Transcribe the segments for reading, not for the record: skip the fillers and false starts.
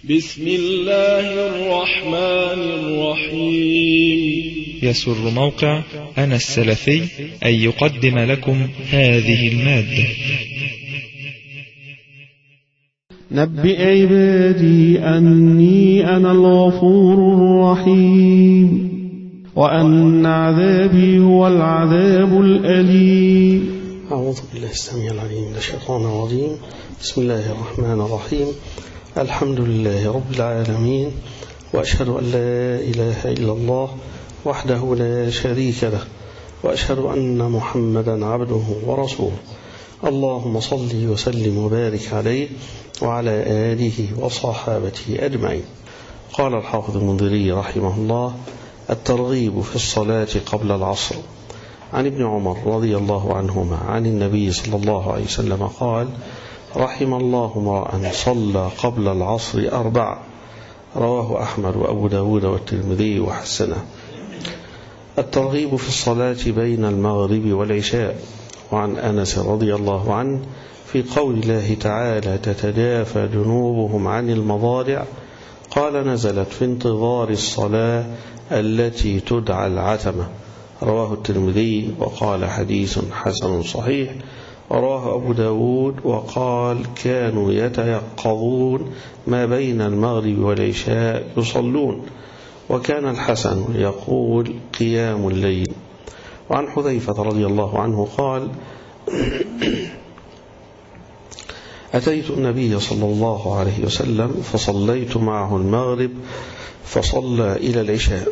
بسم الله الرحمن الرحيم. يسر موقع أنا السلفي أن يقدم لكم هذه المادة. نبئ عبادي أني أنا الغفور الرحيم وأن عذابي هو العذاب الأليم. أعوذ بالله السميع العليم من الشيطان الرجيم. بسم الله الرحمن الرحيم. الحمد لله رب العالمين، وأشهد أن لا إله إلا الله وحده لا شريك له، وأشهد أن محمدا عبده ورسوله. اللهم صل وسلم وبارك عليه وعلى آله وصحابته أجمعين. قال الحافظ المنذري رحمه الله: الترغيب في الصلاة قبل العصر. عن ابن عمر رضي الله عنهما عن النبي صلى الله عليه وسلم قال: رحم الله امرأ صلى قبل العصر 4. رواه أحمد وأبو داود والترمذي وحسنه. الترغيب في الصلاة بين المغرب والعشاء. وعن أنس رضي الله عنه في قول الله تعالى: تتجافى جنوبهم عن المضاجع، قال: نزلت في انتظار الصلاة التي تدعى العتمة. رواه الترمذي وقال: حديث حسن صحيح. ورواه أبو داود وقال: كانوا يتيقظون ما بين المغرب والعشاء يصلون. وكان الحسن يقول: قيام الليل. وعن حذيفة رضي الله عنه قال: أتيت النبي صلى الله عليه وسلم فصليت معه المغرب فصلى إلى العشاء.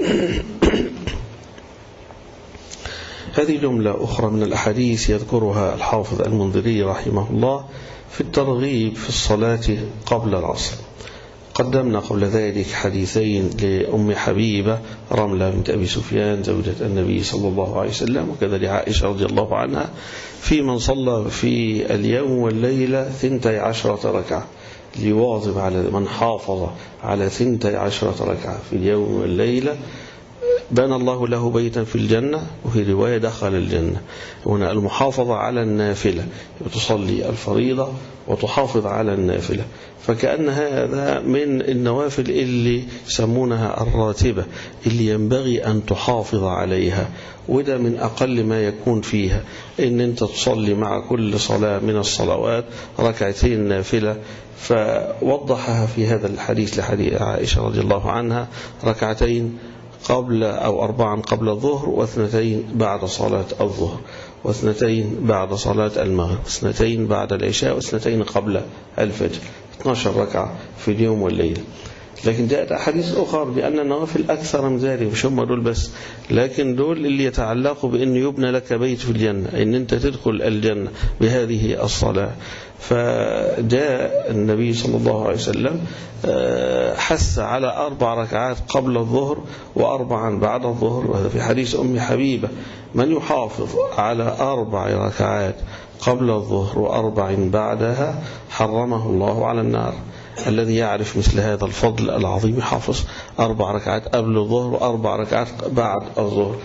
هذه جملة أخرى من الأحاديث يذكرها الحافظ المنذري رحمه الله في الترغيب في الصلاة قبل العصر. قدمنا قبل ذلك حديثين لأم حبيبة رملة بنت أبي سفيان زوجة النبي صلى الله عليه وسلم، وكذا لعائشة رضي الله عنها في من صلى في اليوم والليلة 12 ركعة، ليواظب على من حافظ على 12 ركعة في اليوم والليلة بنى الله له بيتا في الجنة، وفي رواية دخل الجنة. هنا المحافظة على النافلة، تصلي الفريضة وتحافظ على النافلة، فكأن هذا من النوافل اللي يسمونها الراتبة اللي ينبغي أن تحافظ عليها، وده من أقل ما يكون فيها إن أنت تصلي مع كل صلاة من الصلوات ركعتين نافلة. فوضحها في هذا الحديث لحديث عائشة رضي الله عنها: ركعتين قبل أو 4 قبل الظهر، واثنتين بعد صلاة الظهر، واثنتين بعد صلاة المغرب، واثنتين بعد العشاء، واثنتين قبل الفجر. 12 ركعة في اليوم والليلة. لكن جاءت أحاديث أخرى بأن النوافل أكثر من ذلك، مش هم دول بس، لكن دول اللي يتعلقوا بأن يبنى لك بيت في الجنة، أن أنت تدخل الجنة بهذه الصلاة. فجاء النبي صلى الله عليه وسلم حث على 4 ركعات قبل الظهر و4 بعد الظهر، وهذا في حديث أم حبيبة: من يحافظ على 4 ركعات قبل الظهر و4 بعدها حرمه الله على النار. الذي يعرف مثل هذا الفضل العظيم يحافظ 4 ركعات قبل الظهر و4 ركعات بعد الظهر،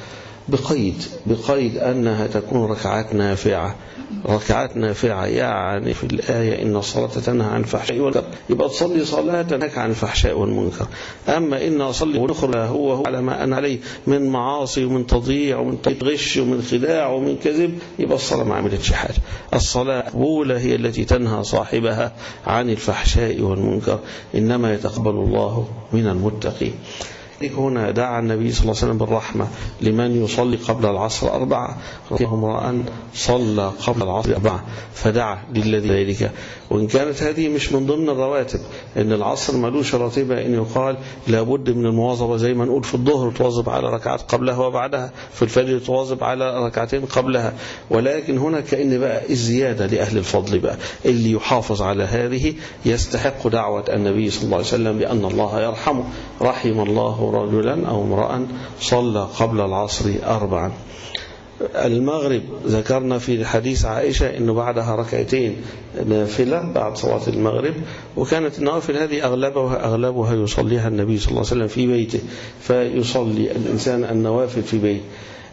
بقيد أنها تكون ركعات نافعة. ركعات نافعة يعني في الآية: إن الصلاة تنهى عن الفحشاء والمنكر، يبقى تصلي صلاة تنهى عن الفحشاء والمنكر. أما إن أصلي ونخرج هو على ما أنا عليه من معاصي ومن تضييع ومن غش ومن خداع ومن كذب، يبقى الصلاة ما عملتش حاجة. الصلاة مقبولة هي التي تنهى صاحبها عن الفحشاء والمنكر، إنما يتقبل الله من المتقين. هنا دعا النبي صلى الله عليه وسلم بالرحمة لمن يصلي قبل العصر 4. امرأ صلى قبل العصر 4 فدعا للذي ذلك. وإن كانت هذه مش من ضمن الرواتب، إن العصر ملوش راتبة إن يقال لابد من المواظبة، زي ما نقول في الظهر تواظب على ركعات قبلها وبعدها، في الفجر تواظب على ركعتين قبلها. ولكن هنا كأن بقى الزيادة لأهل الفضل بقى، اللي يحافظ على هذه يستحق دعوة النبي صلى الله عليه وسلم بأن الله يرحمه: رحم الله رجلا أو امرأ صلى قبل العصر 4. المغرب ذكرنا في حديث عائشة أنه بعدها ركعتين نافلة بعد صلاة المغرب، وكانت النوافل هذه أغلبها يصليها النبي صلى الله عليه وسلم في بيته، فيصلي الإنسان النوافل في بيته.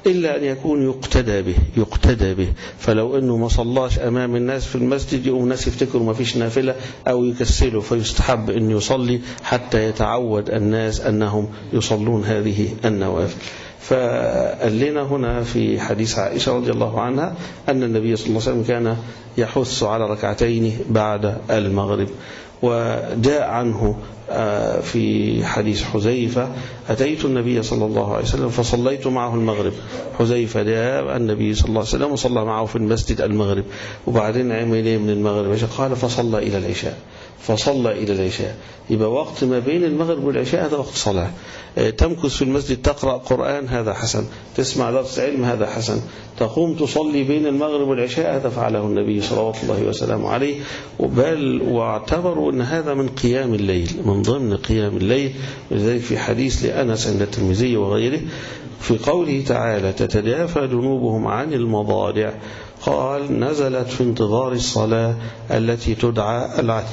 إلا أن يكون يقتدى به. فلو أنه ما صلاش أمام الناس في المسجد يقوم الناس يفتكروا ما فيش نافلة أو يكسلوا، فيستحب أن يصلي حتى يتعود الناس أنهم يصلون هذه النوافل. فقال لنا هنا في حديث عائشة رضي الله عنها أن النبي صلى الله عليه وسلم كان يحث على ركعتين بعد المغرب. وجاء عنه في حديث حذيفة: أتيت النبي صلى الله عليه وسلم فصليت معه المغرب. حذيفة جاء النبي صلى الله عليه وسلم وصلى معه في المسجد المغرب، وبعدين عمل ايه من المغرب؟ قال فصلى إلى العشاء. يبقى وقت ما بين المغرب والعشاء هذا وقت صلاة. تمكث في المسجد تقرأ قرآن هذا حسن، تسمع درس علم هذا حسن، تقوم تصلي بين المغرب والعشاء هذا فعله النبي صلوات الله وسلامه عليه. بل واعتبروا أن هذا من قيام الليل، من ضمن قيام الليل. ولذلك في حديث لأنس عند الترمذي وغيره في قوله تعالى: تتجافى جنوبهم عن المضاجع، قال: نزلت في انتظار الصلاة التي تدعى العتمة.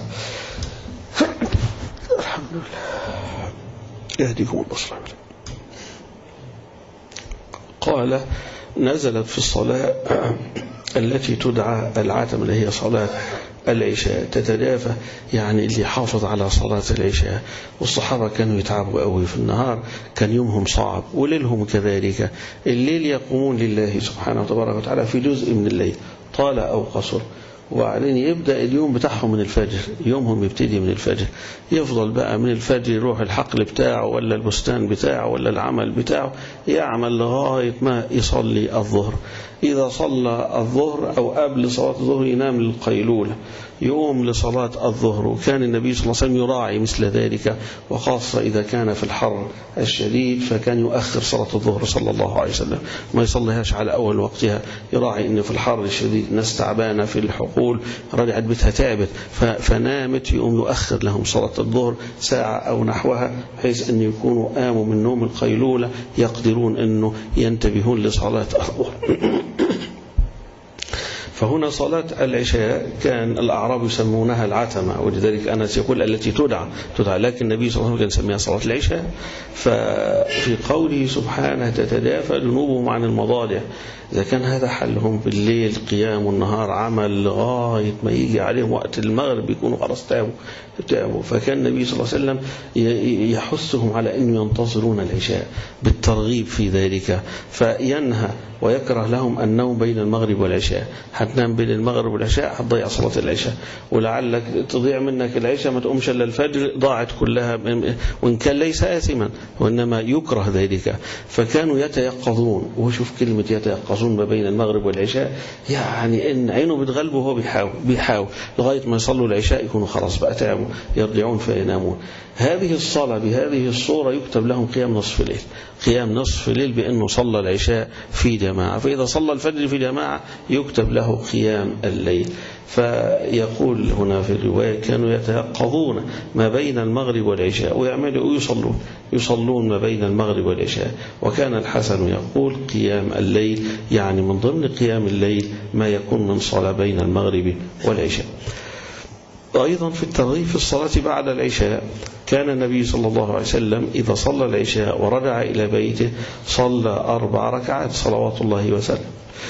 الحمد لله يهديكم البصر. قال: نزلت في الصلاة التي تدعى العتمة اللي هي صلاة العشاء. تتجافى يعني اللي حافظ على صلاة العشاء. والصحابة كانوا يتعبوا قوي في النهار، كان يومهم صعب وليلهم كذلك. الليل يقومون لله سبحانه وتبارك وتعالى في جزء من الليل طال أو قصر، وبعدين يبدأ اليوم بتاعهم من الفجر. يومهم يبتدي من الفجر، يفضل بقى من الفجر يروح الحقل بتاعه ولا البستان بتاعه ولا العمل بتاعه، يعمل لغاية ما يصلي الظهر. إذا صلى الظهر أو قبل صلاة الظهر ينام للقيلولة، يقوم لصلاة الظهر. وكان النبي صلى الله عليه وسلم يراعي مثل ذلك، وخاصة إذا كان في الحر الشديد فكان يؤخر صلاة الظهر صلى الله عليه وسلم، ما يصليهاش على أول وقتها. يراعي أن في الحر الشديد ناس تعبانة في الحقول رجعت بيتها تعبت فنامت، يقوم يؤخر لهم صلاة الظهر ساعة أو نحوها، بحيث أن يكونوا قاموا من نوم القيلولة يقدرون أنه ينتبهون لصلاة الظهر. فهنا صلاة العشاء كان الأعراب يسمونها العتمة، ولذلك أنس يقول التي تدعى، لكن النبي صلى الله عليه وسلم كان يسميها صلاة العشاء. ففي قوله سبحانه: تتجافى جنوبهم عن المضاجع، إذا كان هذا حلهم بالليل قيام والنهار عمل لغاية ما يجي عليهم وقت المغرب يكونوا خلاص تعبوا. فكان النبي صلى الله عليه وسلم يحثهم على أن ينتظرون العشاء بالترغيب في ذلك، فينهى ويكره لهم النوم بين المغرب والعشاء. هتنام بين المغرب والعشاء هتضيع صلاة العشاء، ولعلك تضيع منك العشاء ما تقومش إلا الفجر، ضاعت كلها، وإن كان ليس آثما وإنما يكره ذلك. فكانوا يتيقظون، وشوف كلمة يتيقظون ما بين المغرب والعشاء، يعني إن عينه بتغلبه وهو بيحاول لغاية ما يصلوا العشاء يكونوا خلاص بقى تعبوا، يرجعون فينامون. هذه الصلاة بهذه الصورة يكتب لهم قيام نصف الليل بأنه صلى العشاء في جماعة. فإذا صلى الفجر في جماعة يكتب له قيام الليل. فيقول هنا في الرواية: كانوا يتيقظون ما بين المغرب والعشاء ويعملوا يصلون ما بين المغرب والعشاء. وكان الحسن يقول: قيام الليل يعني من ضمن قيام الليل ما يكون من صلاة بين المغرب والعشاء. أيضا في الترغيب في الصلاة بعد العشاء، كان النبي صلى الله عليه وسلم إذا صلى العشاء ورجع إلى بيته صلى 4 ركعات صلوات الله وسلم.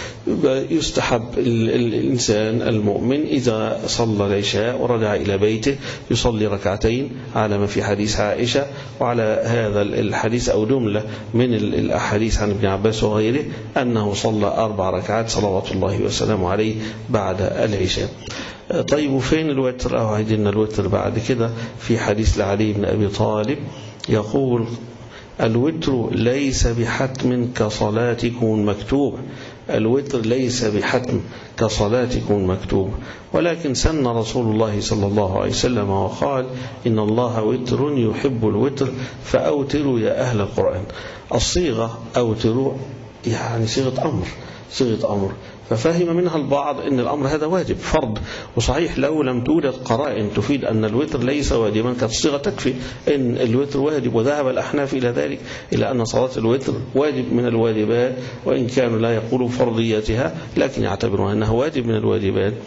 يستحب الإنسان المؤمن إذا صلى العشاء ورجع إلى بيته يصلي ركعتين على ما في حديث عائشة، وعلى هذا الحديث أو جملة من الأحاديث عن ابن عباس وغيره أنه صلى 4 ركعات صلوات الله وسلامه عليه بعد العشاء. طيب فين الوتر؟ عندنا الوتر بعد كده في حديث لعلي بن أبي طالب يقول: الوتر ليس بحتم كصلاتكم المكتوبة. الوتر ليس بحتم كصلاتكم المكتوبة، ولكن سن رسول الله صلى الله عليه وسلم وقال: إن الله وتر يحب الوتر فأوتروا يا أهل القرآن. الصيغة أوتروا يعني صيغة أمر، ففهم منها البعض أن الأمر هذا واجب فرض. وصحيح لو لم توجد قرائن تفيد أن الوتر ليس واجبا كانت الصيغة تكفي أن الوتر واجب. وذهب الأحناف إلى ذلك، إلى أن صلاة الوتر واجب من الواجبات، وإن كانوا لا يقولوا فرضيتها لكن يعتبرون أنها واجب من الواجبات.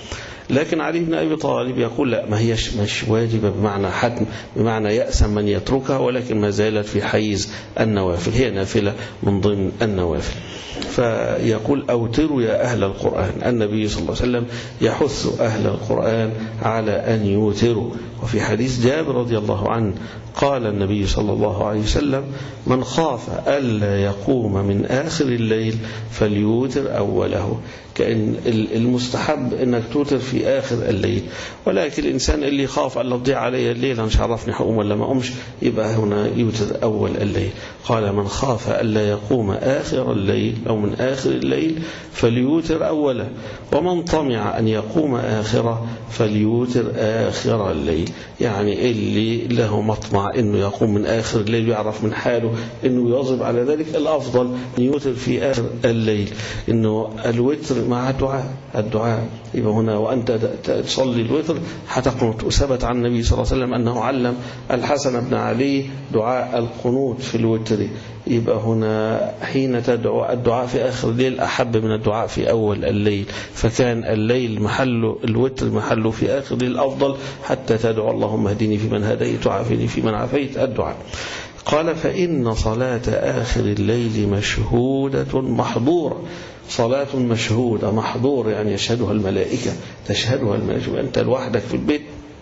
لكن علي بن أبي طالب يقول لا، ما هيش مش واجبة بمعنى حتم، بمعنى يأسم من يتركها، ولكن ما زالت في حيز النوافل، هي نافلة من ضمن النوافل. فيقول أوتروا يا أهل القرآن. النبي صلى الله عليه وسلم يحث أهل القرآن على أن يوتروا. وفي حديث جابر رضي الله عنه قال النبي صلى الله عليه وسلم من خاف ألا يقوم من آخر الليل فليوتر أوله. كأن المستحب أنك توتر في آخر الليل، ولكن الإنسان اللي خاف ألا تضيع عليه الليل مش عرفني حقوم ولا ما أمش، يبقى هنا يوتر أول الليل. قال من خاف ألا يقوم آخر الليل أو من آخر الليل فليوتر أوله، ومن طمع أن يقوم آخره فليوتر آخر الليل. يعني اللي له مطمع أنه يقوم من آخر الليل يعرف من حاله أنه يواظب على ذلك، الأفضل أن يوتر في آخر الليل. أنه الوتر مع الدعاء يبقى هنا وأنت تصلي الوتر هتقنط. وثبت عن النبي صلى الله عليه وسلم أنه علم الحسن بن علي دعاء القنوت في الوتر. يبقى هنا حين تدعو الدعاء في آخر الليل أحب من الدعاء في أول الليل، فكان الليل محله الوتر محله في آخر الليل أفضل، حتى تدعو اللهم اهدني فيمن هديت وعافني فيمن عافيت الدعاء. قال فإن صلاة آخر الليل مشهودة محظورة. صلاة مشهودة محظور يعني يشهدها الملائكة، تشهدها الملائكة. أنت لوحدك في البيت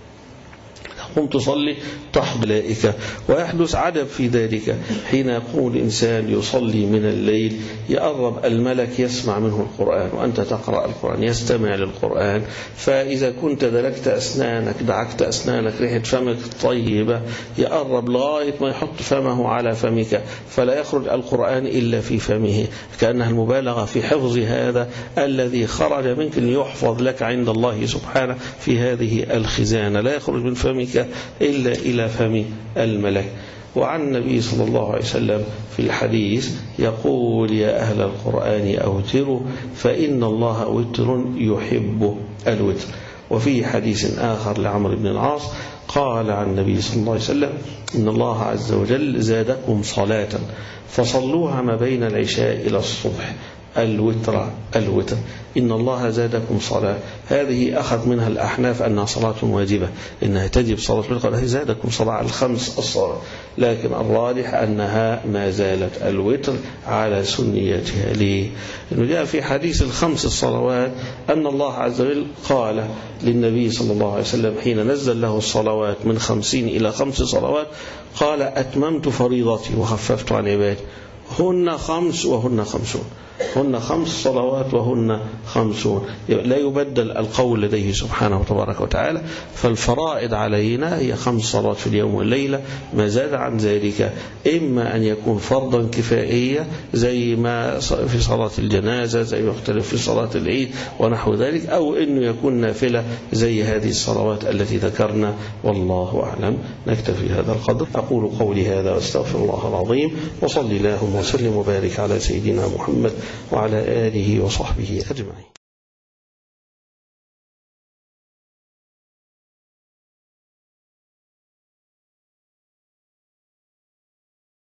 قم تصلي تحضر الملائكة. ويحدث عدب في ذلك حين يقوم الإنسان يصلي من الليل، يقرب الملك يسمع منه القرآن وأنت تقرأ القرآن، يستمع للقرآن. فإذا كنت دلكت أسنانك دعكت أسنانك ريحة فمك طيبة، يقرب لغاية ما يحط فمه على فمك فلا يخرج القرآن إلا في فمه، كأنها المبالغة في حفظ هذا الذي خرج منك ليحفظ لك عند الله سبحانه في هذه الخزانة، لا يخرج من فمك إلا إلى فم الملك. وعن النبي صلى الله عليه وسلم في الحديث يقول يا أهل القرآن أوتروا فإن الله وتر يحب الوتر. وفي حديث آخر لعمرو بن العاص قال عن النبي صلى الله عليه وسلم إن الله عز وجل زادكم صلاة فصلوها ما بين العشاء إلى الصبح الوتر إن الله زادكم صلاة. هذه أخذ منها الأحناف أنها صلاة واجبة، إنها تجب صلاة الوتر، زادكم صلاة الخمس الصلاة، لكن الراجح أنها ما زالت الوتر على سنيتها. ليه؟ إنه جاء في حديث الخمس الصلوات أن الله عز وجل قال للنبي صلى الله عليه وسلم حين نزل له الصلوات من 50 إلى 5 صلوات قال أتممت فريضتي وخففت عن عبادي، هن 5 وهن 50، هن 5 صلوات وهن 50. لا يبدل القول لديه سبحانه وتبارك وتعالى. فالفرائض علينا هي 5 صلوات في اليوم والليلة، ما زاد عن ذلك إما أن يكون فرضا كفائية زي ما في صلاة الجنازة، زي ما يختلف في صلاة العيد ونحو ذلك، أو أنه يكون نافلة زي هذه الصلوات التي ذكرنا. والله أعلم. نكتفي هذا القدر. أقول قولي هذا واستغفر الله العظيم، وصلي اللهم وسلم وبارك على سيدنا محمد وعلى آله وصحبه أجمعين.